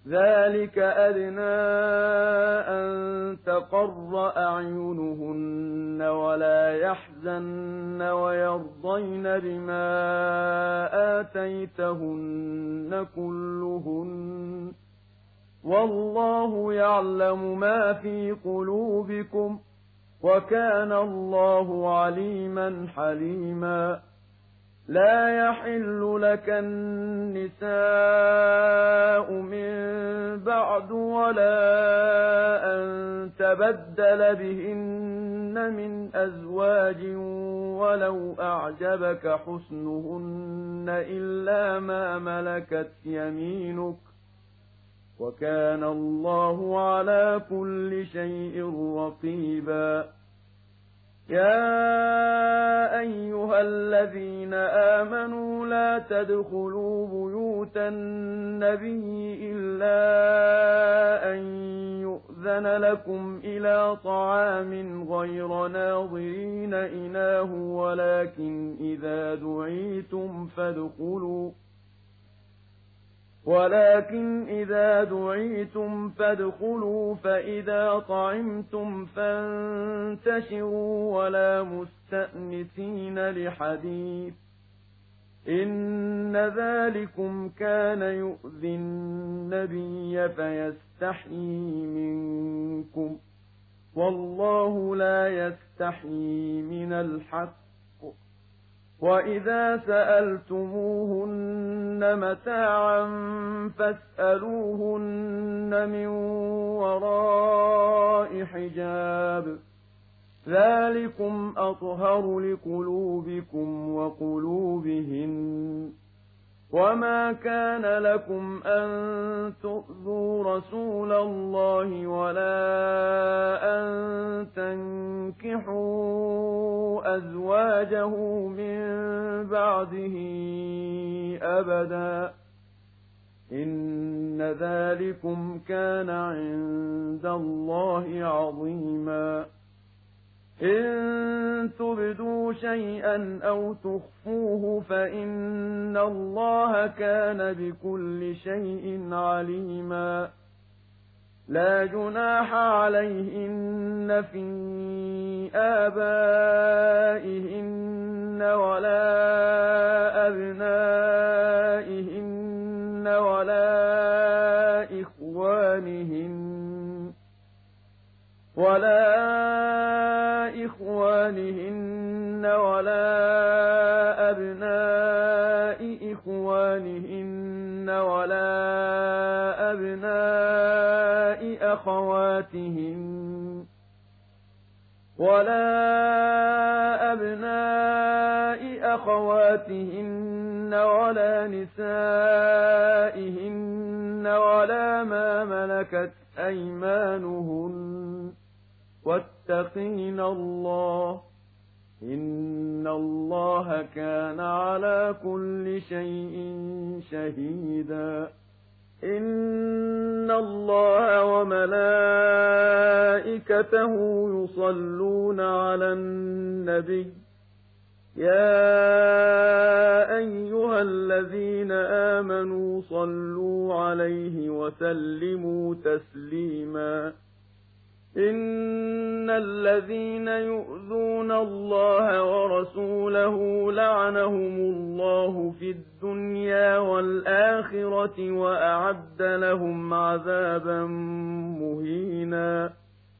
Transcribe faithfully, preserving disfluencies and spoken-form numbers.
ذلك أدنى أن تقر أعينهن ولا يحزن ويرضين بما آتيتهن كلهن والله يعلم ما في قلوبكم وكان الله عليما حليما لا يحل لك النساء من بعد ولا أن تبدل بهن من أزواج ولو أعجبك حسنهن إلا ما ملكت يمينك وكان الله على كل شيء رقيبا يا أيها الذين آمنوا لا تدخلوا بيوت النبي إلا أن يؤذن لكم إلى طعام غير ناظرين إناه ولكن إذا دعيتم فادخلوا ولكن إذا دعيتم فادخلوا فإذا طعمتم فانتشروا ولا مستأنسين لحديث إن ذلكم كان يؤذي النبي فيستحيي منكم والله لا يستحيي من الحق وإذا سألتموهن متاعا فاسألوهن من وراء حجاب ذلكم أطهر لقلوبكم وقلوبهن وما كان لكم أن تؤذوا رسول الله ولا أن تنكحوا أزواجه من بعده أبدا إن ذلكم كان عند الله عظيما إن تبدوا شيئا أو تخفوه فإن الله كان بكل شيء عليما لا جناح عليهن في آبائهن ولا أبنائهن ولا إخوانهن ولا إخوانهن ولا أبناء إخوانهن ولا أبناء أخواتهن ولا أبناء أخواتهن ولا نسائهن ولا ما ملكت أيمانهن واتقين الله إن الله كان على كل شيء شهيدا إن الله وملائكته يصلون على النبي يا أيها الذين آمنوا صلوا عليه وسلموا تسليما إن الذين يؤذون الله ورسوله لعنهم الله في الدنيا والآخرة وأعد لهم عذابا مهينا